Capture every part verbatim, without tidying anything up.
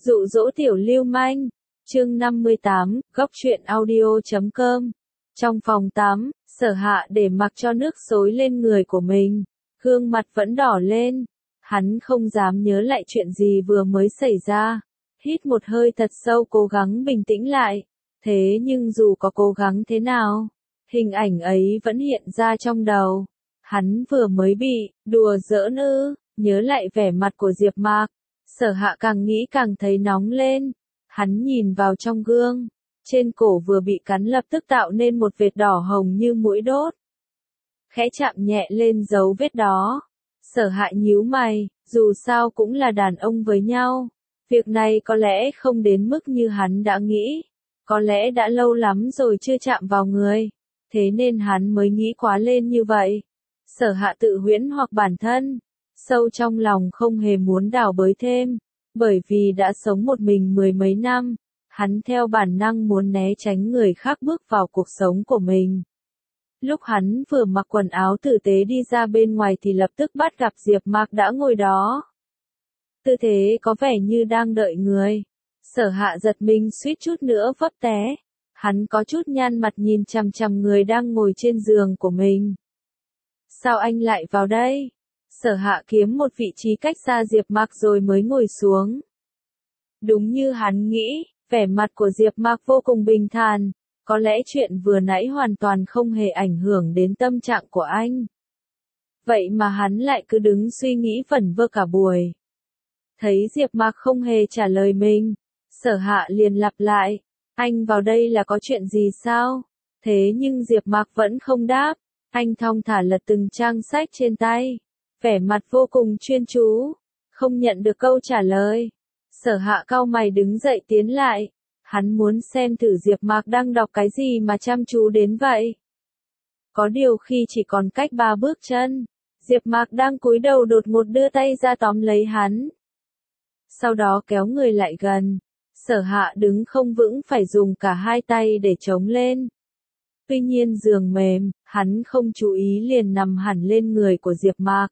Dụ dỗ tiểu lưu manh. Chương năm mươi tám, góc truyện audio chấm com. Trong phòng tắm, Sở Hạ để mặc cho nước xối lên người của mình, gương mặt vẫn đỏ lên. Hắn không dám nhớ lại chuyện gì vừa mới xảy ra. Hít một hơi thật sâu, cố gắng bình tĩnh lại. Thế nhưng dù có cố gắng thế nào, hình ảnh ấy vẫn hiện ra trong đầu. Hắn vừa mới bị đùa giỡn ư? Nhớ lại vẻ mặt của Diệp Mạc, Sở Hạ càng nghĩ càng thấy nóng lên. Hắn nhìn vào trong gương, trên cổ vừa bị cắn lập tức tạo nên một vệt đỏ hồng như mũi đốt. Khẽ chạm nhẹ lên dấu vết đó, Sở Hạ nhíu mày, dù sao cũng là đàn ông với nhau. Việc này có lẽ không đến mức như hắn đã nghĩ, có lẽ đã lâu lắm rồi chưa chạm vào người, thế nên hắn mới nghĩ quá lên như vậy. Sở Hạ tự huyễn hoặc bản thân, sâu trong lòng không hề muốn đào bới thêm, bởi vì đã sống một mình mười mấy năm, hắn theo bản năng muốn né tránh người khác bước vào cuộc sống của mình. Lúc hắn vừa mặc quần áo tử tế đi ra bên ngoài thì lập tức bắt gặp Diệp Mạc đã ngồi đó. Tư thế có vẻ như đang đợi người. Sở Hạ giật mình suýt chút nữa vấp té. Hắn có chút nhăn mặt nhìn chằm chằm người đang ngồi trên giường của mình. Sao anh lại vào đây? Sở Hạ kiếm một vị trí cách xa Diệp Mạc rồi mới ngồi xuống. Đúng như hắn nghĩ, vẻ mặt của Diệp Mạc vô cùng bình thản. Có lẽ chuyện vừa nãy hoàn toàn không hề ảnh hưởng đến tâm trạng của anh. Vậy mà hắn lại cứ đứng suy nghĩ vẩn vơ cả buổi. Thấy Diệp Mạc không hề trả lời mình, Sở Hạ liền lặp lại, anh vào đây là có chuyện gì sao? Thế nhưng Diệp Mạc vẫn không đáp, anh thong thả lật từng trang sách trên tay, vẻ mặt vô cùng chuyên chú, không nhận được câu trả lời. Sở Hạ cau mày đứng dậy tiến lại, hắn muốn xem thử Diệp Mạc đang đọc cái gì mà chăm chú đến vậy. Có điều khi chỉ còn cách ba bước chân, Diệp Mạc đang cúi đầu đột ngột đưa tay ra tóm lấy hắn. Sau đó kéo người lại gần, Sở Hạ đứng không vững phải dùng cả hai tay để chống lên. Tuy nhiên giường mềm, hắn không chú ý liền nằm hẳn lên người của Diệp Mạc.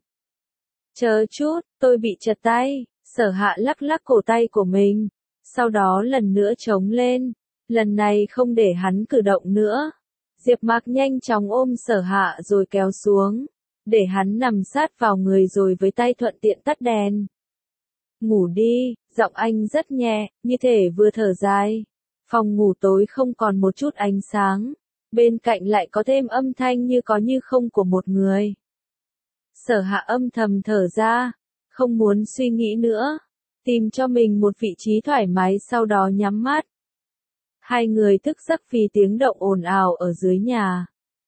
Chờ chút, tôi bị trật tay. Sở Hạ lắc lắc cổ tay của mình, sau đó lần nữa chống lên, lần này không để hắn cử động nữa. Diệp Mạc nhanh chóng ôm Sở Hạ rồi kéo xuống, để hắn nằm sát vào người rồi với tay thuận tiện tắt đèn. Ngủ đi, giọng anh rất nhẹ, như thể vừa thở dài. Phòng ngủ tối không còn một chút ánh sáng, bên cạnh lại có thêm âm thanh như có như không của một người. Sở Hạ âm thầm thở ra, không muốn suy nghĩ nữa, tìm cho mình một vị trí thoải mái sau đó nhắm mắt. Hai người thức giấc vì tiếng động ồn ào ở dưới nhà.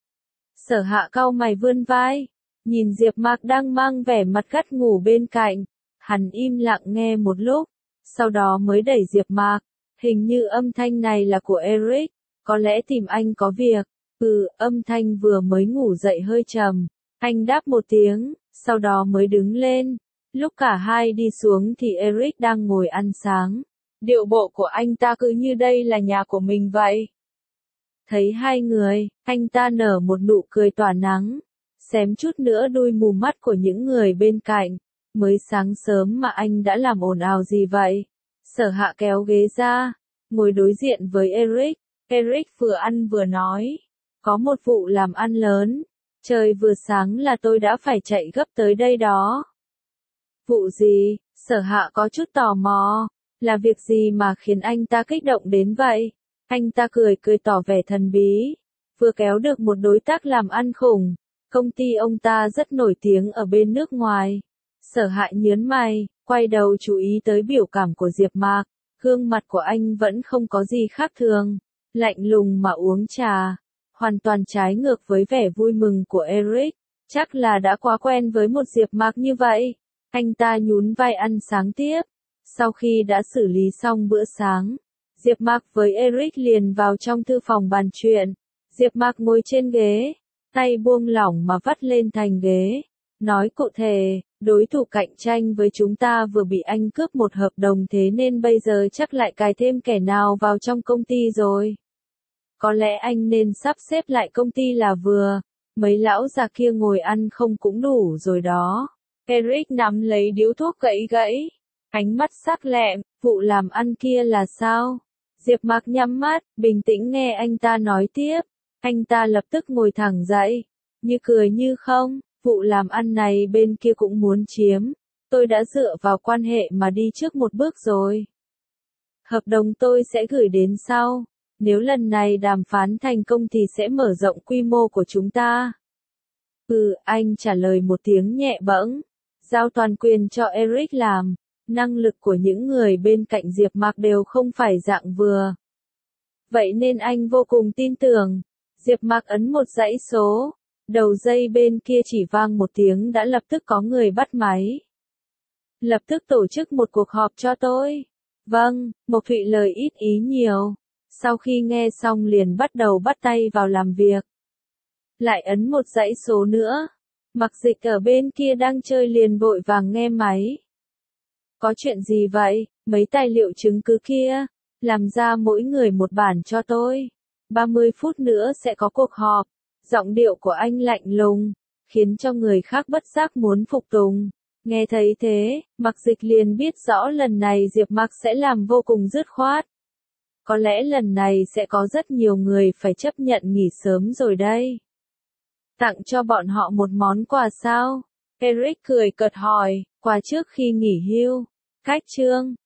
Sở Hạ cau mày vươn vai, nhìn Diệp Mạc đang mang vẻ mặt gắt ngủ bên cạnh, hắn im lặng nghe một lúc, sau đó mới đẩy Diệp Mạc, hình như âm thanh này là của Eric, có lẽ tìm anh có việc. Ừ, âm thanh vừa mới ngủ dậy hơi trầm, anh đáp một tiếng, sau đó mới đứng lên. Lúc cả hai đi xuống thì Eric đang ngồi ăn sáng. Điệu bộ của anh ta cứ như đây là nhà của mình vậy. Thấy hai người, anh ta nở một nụ cười tỏa nắng, xém chút nữa đuôi mù mắt của những người bên cạnh. Mới sáng sớm mà anh đã làm ồn ào gì vậy? Sở Hạ kéo ghế ra, ngồi đối diện với Eric. Eric vừa ăn vừa nói, có một vụ làm ăn lớn. Trời vừa sáng là tôi đã phải chạy gấp tới đây đó. Vụ gì? Sở Hạ có chút tò mò, là việc gì mà khiến anh ta kích động đến vậy? Anh ta cười cười tỏ vẻ thần bí, vừa kéo được một đối tác làm ăn khủng, công ty ông ta rất nổi tiếng ở bên nước ngoài. Sở Hạ nhớn mày, quay đầu chú ý tới biểu cảm của Diệp Mạc, gương mặt của anh vẫn không có gì khác thường, lạnh lùng mà uống trà, hoàn toàn trái ngược với vẻ vui mừng của Eric, chắc là đã quá quen với một Diệp Mạc như vậy. Anh ta nhún vai ăn sáng tiếp. Sau khi đã xử lý xong bữa sáng, Diệp Mạc với Eric liền vào trong thư phòng bàn chuyện. Diệp Mạc ngồi trên ghế, tay buông lỏng mà vắt lên thành ghế. Nói cụ thể, đối thủ cạnh tranh với chúng ta vừa bị anh cướp một hợp đồng thế nên bây giờ chắc lại cài thêm kẻ nào vào trong công ty rồi. Có lẽ anh nên sắp xếp lại công ty là vừa, mấy lão già kia ngồi ăn không cũng đủ rồi đó. Eric nắm lấy điếu thuốc gãy gãy. Ánh mắt sắc lẹm, vụ làm ăn kia là sao? Diệp Mạc nhắm mắt, bình tĩnh nghe anh ta nói tiếp. Anh ta lập tức ngồi thẳng dậy, như cười như không, vụ làm ăn này bên kia cũng muốn chiếm. Tôi đã dựa vào quan hệ mà đi trước một bước rồi. Hợp đồng tôi sẽ gửi đến sau. Nếu lần này đàm phán thành công thì sẽ mở rộng quy mô của chúng ta. Ừ, anh trả lời một tiếng nhẹ bẫng. Giao toàn quyền cho Eric làm. Năng lực của những người bên cạnh Diệp Mạc đều không phải dạng vừa. Vậy nên anh vô cùng tin tưởng. Diệp Mạc ấn một dãy số. Đầu dây bên kia chỉ vang một tiếng đã lập tức có người bắt máy. Lập tức tổ chức một cuộc họp cho tôi. Vâng, Mộc Thụy lời ít ý nhiều. Sau khi nghe xong liền bắt đầu bắt tay vào làm việc. Lại ấn một dãy số nữa. Mặc Dịch ở bên kia đang chơi liền vội vàng nghe máy. Có chuyện gì vậy? Mấy tài liệu chứng cứ kia. Làm ra mỗi người một bản cho tôi. ba mươi phút nữa sẽ có cuộc họp. Giọng điệu của anh lạnh lùng, khiến cho người khác bất giác muốn phục tùng. Nghe thấy thế, Mặc Dịch liền biết rõ lần này Diệp Mạc sẽ làm vô cùng dứt khoát. Có lẽ lần này sẽ có rất nhiều người phải chấp nhận nghỉ sớm rồi đây. Tặng cho bọn họ một món quà sao? Eric cười cợt hỏi, quà trước khi nghỉ hưu. Cách chương